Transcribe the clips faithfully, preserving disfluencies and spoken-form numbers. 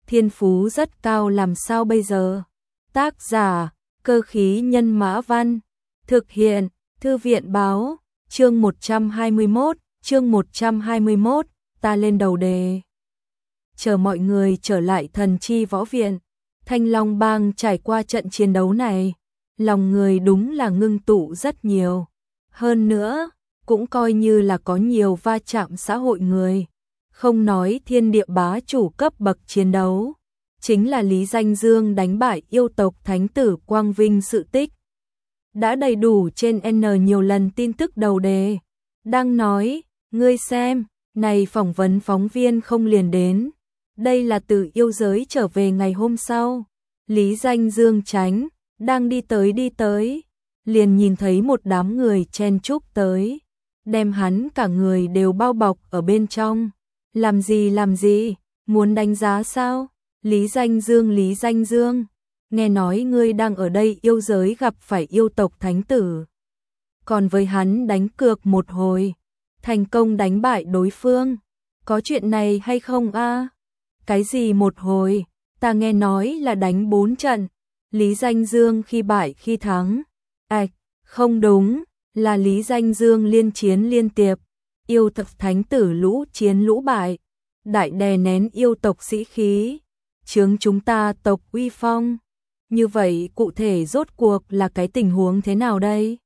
thiên phú rất cao làm sao bây giờ? Tác giả, Cơ khí nhân mã văn, thực hiện, Thư viện báo, chương một trăm hai mươi mốt, chương một trăm hai mươi mốt, ta lên đầu đề. Chờ mọi người trở lại Thần Chi Võ Viện, Thanh Long Bang trải qua trận chiến đấu này, lòng người đúng là ngưng tụ rất nhiều. Hơn nữa, cũng coi như là có nhiều va chạm xã hội người. Không nói thiên địa bá chủ cấp bậc chiến đấu, chính là Lý Danh Dương đánh bại yêu tộc thánh tử Quang Vinh sự tích. Đã đầy đủ trên N nhiều lần tin tức đầu đề. Đang nói, ngươi xem, này phỏng vấn phóng viên không liền đến. Đây là từ yêu giới trở về ngày hôm sau. Lý Danh Dương tránh, đang đi tới đi tới. Liền nhìn thấy một đám người chen chúc tới. Đem hắn cả người đều bao bọc ở bên trong. Làm gì làm gì, muốn đánh giá sao? Lý Danh Dương Lý Danh Dương, nghe nói ngươi đang ở đây yêu giới gặp phải yêu tộc thánh tử. Còn với hắn đánh cược một hồi, thành công đánh bại đối phương. Có chuyện này hay không a? Cái gì một hồi, ta nghe nói là đánh bốn trận. Lý Danh Dương khi bại khi thắng. Ảch, không đúng, là Lý Danh Dương liên chiến liên tiệp. Yêu tộc thánh tử lũ chiến lũ bại, đại đè nén yêu tộc sĩ khí, chướng chúng ta tộc uy phong. Như vậy cụ thể rốt cuộc là cái tình huống thế nào đây?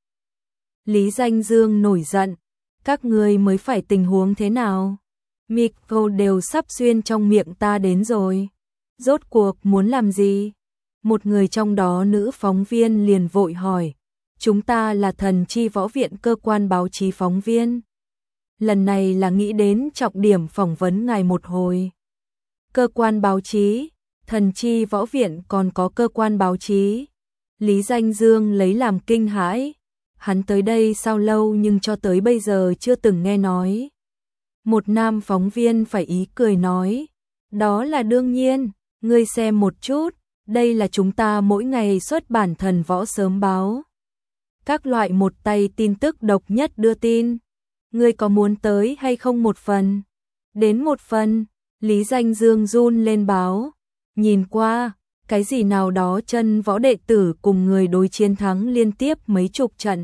Lý Danh Dương nổi giận, các ngươi mới phải tình huống thế nào? Micro đều sắp xuyên trong miệng ta đến rồi. Rốt cuộc muốn làm gì? Một người trong đó nữ phóng viên liền vội hỏi, chúng ta là Thần Chi Võ Viện cơ quan báo chí phóng viên. Lần này là nghĩ đến trọng điểm phỏng vấn ngài một hồi. Cơ quan báo chí, Thần Chi Võ Viện còn có cơ quan báo chí. Lý Danh Dương lấy làm kinh hãi. Hắn tới đây sao lâu nhưng cho tới bây giờ chưa từng nghe nói. Một nam phóng viên phải ý cười nói, đó là đương nhiên, ngươi xem một chút, đây là chúng ta mỗi ngày xuất bản Thần Võ Sớm Báo. Các loại một tay tin tức độc nhất đưa tin. Ngươi có muốn tới hay không một phần? Đến một phần, Lý Danh Dương run lên báo. Nhìn qua, cái gì nào đó chân võ đệ tử cùng người đối chiến thắng liên tiếp mấy chục trận.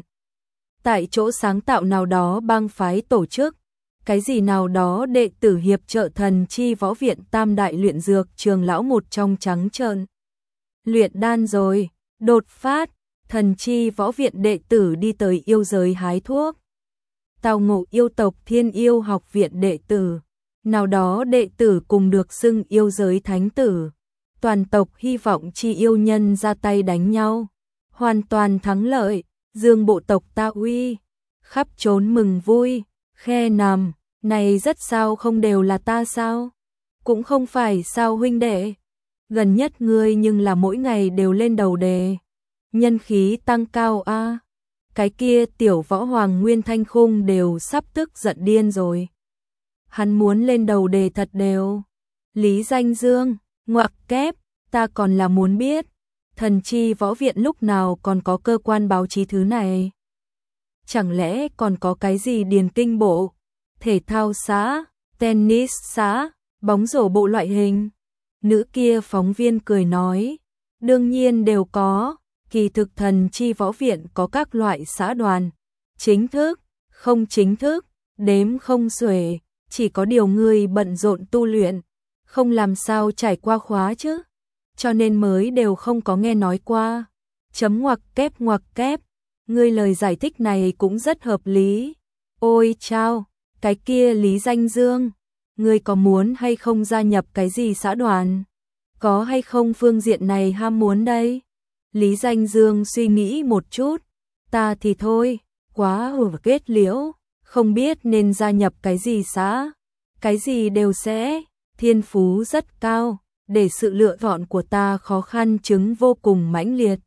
Tại chỗ sáng tạo nào đó bang phái tổ chức, cái gì nào đó đệ tử hiệp trợ Thần Chi Võ Viện tam đại luyện dược trường lão một trong trắng trợn. Luyện đan rồi, đột phát, Thần Chi Võ Viện đệ tử đi tới yêu giới hái thuốc. Tào ngộ yêu tộc Thiên Yêu Học Viện đệ tử, nào đó đệ tử cùng được xưng yêu giới thánh tử. Toàn tộc hy vọng chi yêu nhân ra tay đánh nhau, hoàn toàn thắng lợi, dương bộ tộc ta uy, khắp trốn mừng vui, khe nằm, này rất sao không đều là ta sao? Cũng không phải sao huynh đệ, gần nhất ngươi nhưng là mỗi ngày đều lên đầu đề, nhân khí tăng cao a. Cái kia tiểu võ hoàng Nguyên Thanh Khung đều sắp tức giận điên rồi. Hắn muốn lên đầu đề thật đều. Lý Danh Dương, ngoặc kép, ta còn là muốn biết, Thần Chi Võ Viện lúc nào còn có cơ quan báo chí thứ này? Chẳng lẽ còn có cái gì điền kinh bộ, thể thao xã, tennis xã, bóng rổ bộ loại hình? Nữ kia phóng viên cười nói, đương nhiên đều có. Kỳ thực Thần Chi Võ Viện có các loại xã đoàn, chính thức, không chính thức, đếm không xuể, chỉ có điều người bận rộn tu luyện, không làm sao trải qua khóa chứ, cho nên mới đều không có nghe nói qua. Chấm ngoặc kép ngoặc kép, ngươi lời giải thích này cũng rất hợp lý. Ôi chao, cái kia Lý Danh Dương, ngươi có muốn hay không gia nhập cái gì xã đoàn? Có hay không phương diện này ham muốn đây? Lý Danh Dương suy nghĩ một chút, ta thì thôi, quá hử kết liễu, không biết nên gia nhập cái gì xã, cái gì đều sẽ, thiên phú rất cao, để sự lựa chọn của ta khó khăn chứng vô cùng mãnh liệt.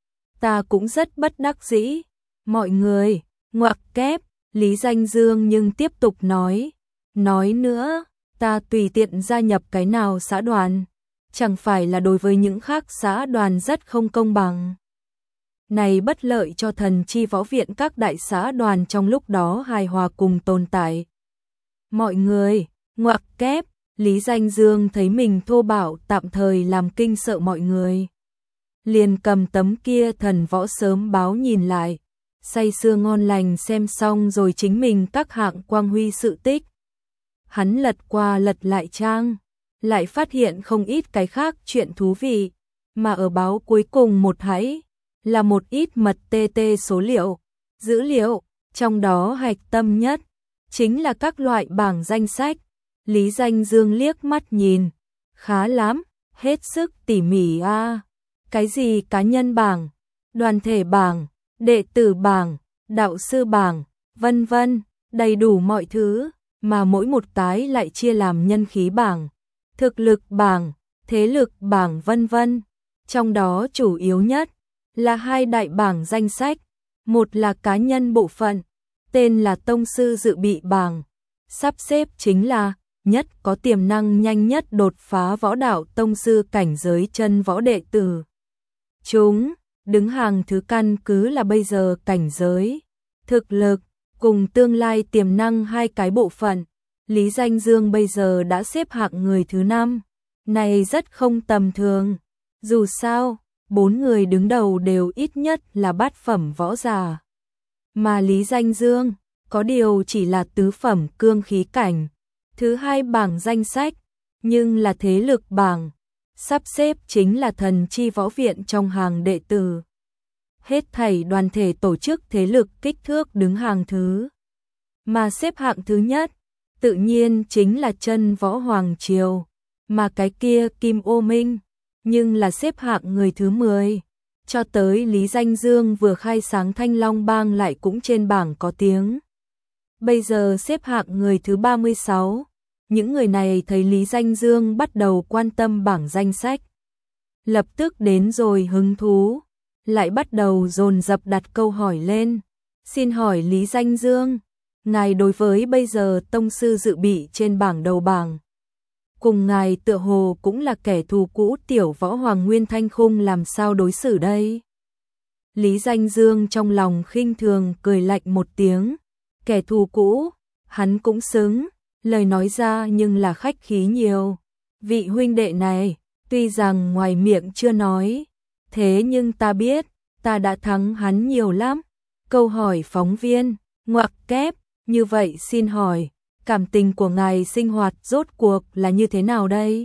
Ta cũng rất bất đắc dĩ, mọi người, ngoặc kép, Lý Danh Dương nhưng tiếp tục nói, nói nữa, ta tùy tiện gia nhập cái nào xã đoàn. Chẳng phải là đối với những khác xã đoàn rất không công bằng. Này bất lợi cho Thần Chi Võ Viện các đại xã đoàn trong lúc đó hài hòa cùng tồn tại. Mọi người, ngoặc kép, Lý Danh Dương thấy mình thô bạo tạm thời làm kinh sợ mọi người. Liền cầm tấm kia thần võ sớm báo nhìn lại, say sưa ngon lành xem xong rồi chính mình các hạng quang huy sự tích. Hắn lật qua lật lại trang, lại phát hiện không ít cái khác chuyện thú vị, mà ở báo cuối cùng một hãy là một ít mật tê tê số liệu, dữ liệu, trong đó hạch tâm nhất chính là các loại bảng danh sách. Lý Danh Dương liếc mắt nhìn, khá lắm, hết sức tỉ mỉ a. À. Cái gì cá nhân bảng, đoàn thể bảng, đệ tử bảng, đạo sư bảng, vân vân, đầy đủ mọi thứ, mà mỗi một cái lại chia làm nhân khí bảng, thực lực bảng, thế lực bảng vân vân. Trong đó chủ yếu nhất là hai đại bảng danh sách, một là cá nhân bộ phận, tên là tông sư dự bị bảng, sắp xếp chính là nhất có tiềm năng nhanh nhất đột phá võ đạo tông sư cảnh giới chân võ đệ tử. Chúng đứng hàng thứ căn cứ là bây giờ cảnh giới, thực lực cùng tương lai tiềm năng hai cái bộ phận. Lý Danh Dương bây giờ đã xếp hạng người thứ năm, này rất không tầm thường. Dù sao, bốn người đứng đầu đều ít nhất là bát phẩm võ giả. Mà Lý Danh Dương, có điều chỉ là tứ phẩm cương khí cảnh. Thứ hai bảng danh sách, nhưng là thế lực bảng, sắp xếp chính là thần chi võ viện trong hàng đệ tử. Hết thảy đoàn thể tổ chức thế lực kích thước đứng hàng thứ. Mà xếp hạng thứ nhất, tự nhiên chính là chân võ Hoàng Triều, mà cái kia Kim Ô Minh, nhưng là xếp hạng người thứ mười. Cho tới Lý Danh Dương vừa khai sáng Thanh Long Bang lại cũng trên bảng có tiếng. Bây giờ xếp hạng người thứ ba mươi sáu. Những người này thấy Lý Danh Dương bắt đầu quan tâm bảng danh sách, lập tức đến rồi hứng thú, lại bắt đầu dồn dập đặt câu hỏi lên. Xin hỏi Lý Danh Dương, ngài đối với bây giờ tông sư dự bị trên bảng đầu bảng, cùng ngài tựa hồ cũng là kẻ thù cũ tiểu võ Hoàng Nguyên Thanh Khung làm sao đối xử đây? Lý Danh Dương trong lòng khinh thường cười lạnh một tiếng, kẻ thù cũ, hắn cũng xứng. Lời nói ra nhưng là khách khí nhiều. Vị huynh đệ này, tuy rằng ngoài miệng chưa nói, thế nhưng ta biết, ta đã thắng hắn nhiều lắm. Câu hỏi phóng viên, ngoặc kép, như vậy xin hỏi, cảm tình của ngài sinh hoạt rốt cuộc là như thế nào đây?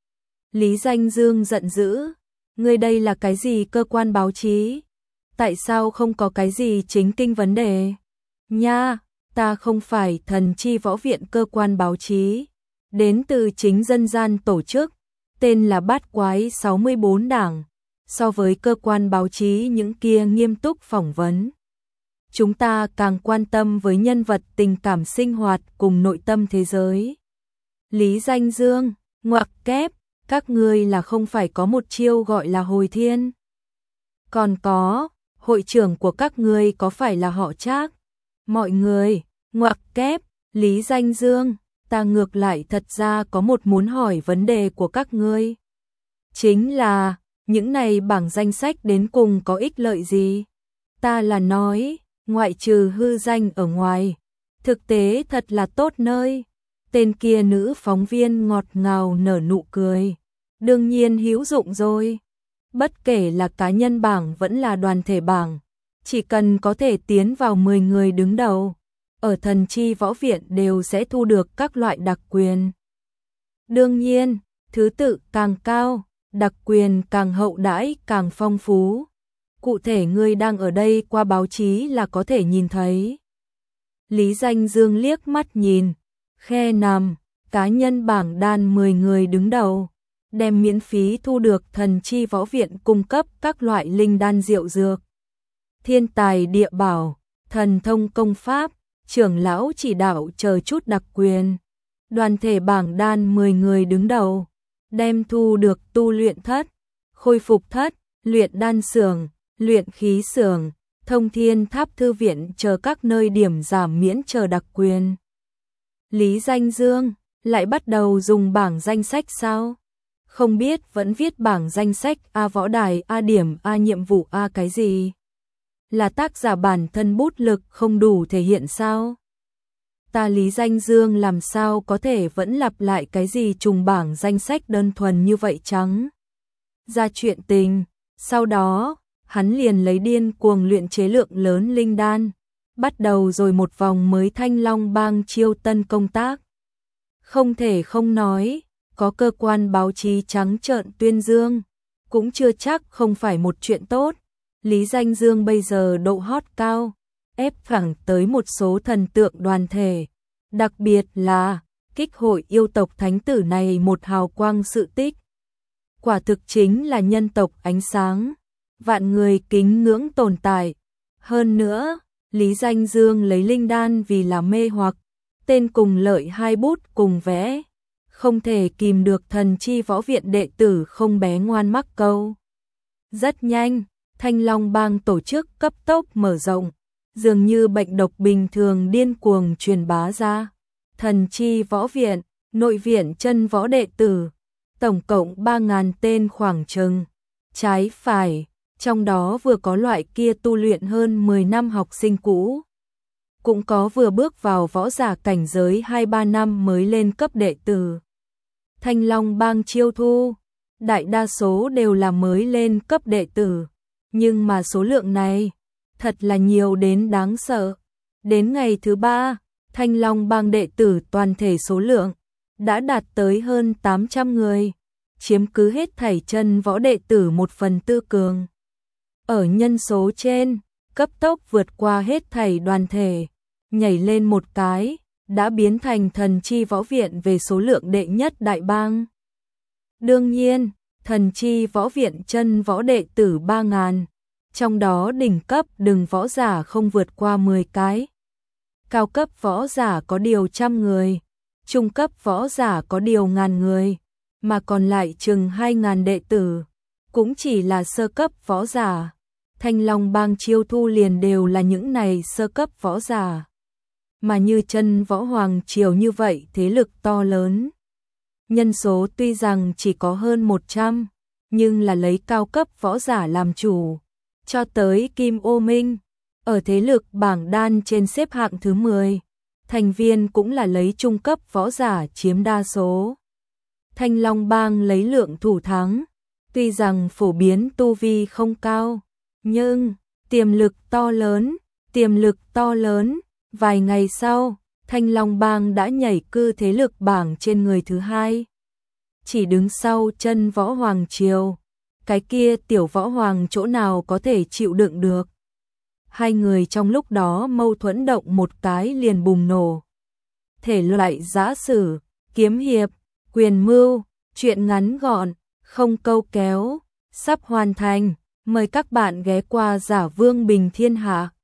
Lý Danh Dương giận dữ, ngươi đây là cái gì cơ quan báo chí? Tại sao không có cái gì chính kinh vấn đề? Nha! Ta không phải thần chi võ viện cơ quan báo chí, đến từ chính dân gian tổ chức, tên là Bát Quái sáu mươi bốn đảng, so với cơ quan báo chí những kia nghiêm túc phỏng vấn. Chúng ta càng quan tâm với nhân vật tình cảm sinh hoạt cùng nội tâm thế giới. Lý Danh Dương, ngoặc kép, các ngươi là không phải có một chiêu gọi là hồi thiên. Còn có, hội trưởng của các ngươi có phải là họ Trác? Mọi người, ngoặc kép, Lý Danh Dương, ta ngược lại thật ra có một muốn hỏi vấn đề của các ngươi. Chính là, những này bảng danh sách đến cùng có ích lợi gì? Ta là nói, ngoại trừ hư danh ở ngoài, thực tế thật là tốt nơi. Tên kia nữ phóng viên ngọt ngào nở nụ cười. Đương nhiên hữu dụng rồi. Bất kể là cá nhân bảng vẫn là đoàn thể bảng, chỉ cần có thể tiến vào mười người đứng đầu, ở thần chi võ viện đều sẽ thu được các loại đặc quyền. Đương nhiên, thứ tự càng cao, đặc quyền càng hậu đãi càng phong phú. Cụ thể ngươi đang ở đây qua báo chí là có thể nhìn thấy. Lý Danh Dương liếc mắt nhìn, khe nằm, cá nhân bảng đan mười người đứng đầu, đem miễn phí thu được thần chi võ viện cung cấp các loại linh đan diệu dược, thiên tài địa bảo, thần thông công pháp, trưởng lão chỉ đạo chờ chút đặc quyền. Đoàn thể bảng đan mười người đứng đầu, đem thu được tu luyện thất, khôi phục thất, luyện đan xưởng, luyện khí xưởng, thông thiên tháp thư viện chờ các nơi điểm giảm miễn chờ đặc quyền. Lý Danh Dương lại bắt đầu dùng bảng danh sách sao? Không biết vẫn viết bảng danh sách A võ đài, A điểm, A nhiệm vụ, A cái gì? Là tác giả bản thân bút lực không đủ thể hiện sao? Ta Lý Danh Dương làm sao có thể vẫn lặp lại cái gì trùng bảng danh sách đơn thuần như vậy trắng ra chuyện tình. Sau đó, hắn liền lấy điên cuồng luyện chế lượng lớn linh đan, bắt đầu rồi một vòng mới Thanh Long Bang chiêu tân công tác. Không thể không nói, có cơ quan báo chí trắng trợn tuyên dương, cũng chưa chắc không phải một chuyện tốt. Lý Danh Dương bây giờ độ hot cao, ép thẳng tới một số thần tượng đoàn thể, đặc biệt là kích hội yêu tộc thánh tử này một hào quang sự tích. Quả thực chính là nhân tộc ánh sáng, vạn người kính ngưỡng tồn tại. Hơn nữa, Lý Danh Dương lấy linh đan vì là mê hoặc, tên cùng lợi hai bút cùng vẽ, không thể kìm được thần chi võ viện đệ tử không bé ngoan mắc câu. Rất nhanh, Thanh Long Bang tổ chức cấp tốc mở rộng, dường như bệnh độc bình thường điên cuồng truyền bá ra. Thần chi võ viện, nội viện chân võ đệ tử, tổng cộng ba nghìn tên khoảng chừng, trái phải, trong đó vừa có loại kia tu luyện hơn mười năm học sinh cũ, cũng có vừa bước vào võ giả cảnh giới hai ba năm mới lên cấp đệ tử. Thanh Long Bang chiêu thu, đại đa số đều là mới lên cấp đệ tử, nhưng mà số lượng này thật là nhiều đến đáng sợ. Đến ngày thứ ba, Thanh Long Bang đệ tử toàn thể số lượng đã đạt tới hơn tám trăm người, chiếm cứ hết thảy chân võ đệ tử một phần tư cường. Ở nhân số trên, cấp tốc vượt qua hết thảy đoàn thể, nhảy lên một cái, đã biến thành thần chi võ viện về số lượng đệ nhất đại bang. Đương nhiên, thần chi võ viện chân võ đệ tử ba nghìn, trong đó đỉnh cấp đừng võ giả không vượt qua mười cái. Cao cấp võ giả có điều trăm người, trung cấp võ giả có điều ngàn người, mà còn lại chừng hai nghìn đệ tử, cũng chỉ là sơ cấp võ giả. Thanh Long Bang chiêu thu liền đều là những này sơ cấp võ giả. Mà như chân võ hoàng triều như vậy thế lực to lớn. Nhân số tuy rằng chỉ có hơn một trăm, nhưng là lấy cao cấp võ giả làm chủ. Cho tới Kim Ô Minh, ở thế lực bảng đan trên xếp hạng thứ mười, thành viên cũng là lấy trung cấp võ giả chiếm đa số. Thanh Long Bang lấy lượng thủ thắng, tuy rằng phổ biến tu vi không cao, nhưng tiềm lực to lớn, tiềm lực to lớn. Vài ngày sau, Thanh Long Bang đã nhảy cư thế lực bảng trên người thứ hai, chỉ đứng sau chân võ hoàng triều. Cái kia tiểu võ hoàng chỗ nào có thể chịu đựng được. Hai người trong lúc đó mâu thuẫn động một cái liền bùng nổ. Thể loại giã sử, kiếm hiệp, quyền mưu, chuyện ngắn gọn, không câu kéo, sắp hoàn thành. Mời các bạn ghé qua Giả Vương Bình Thiên Hạ.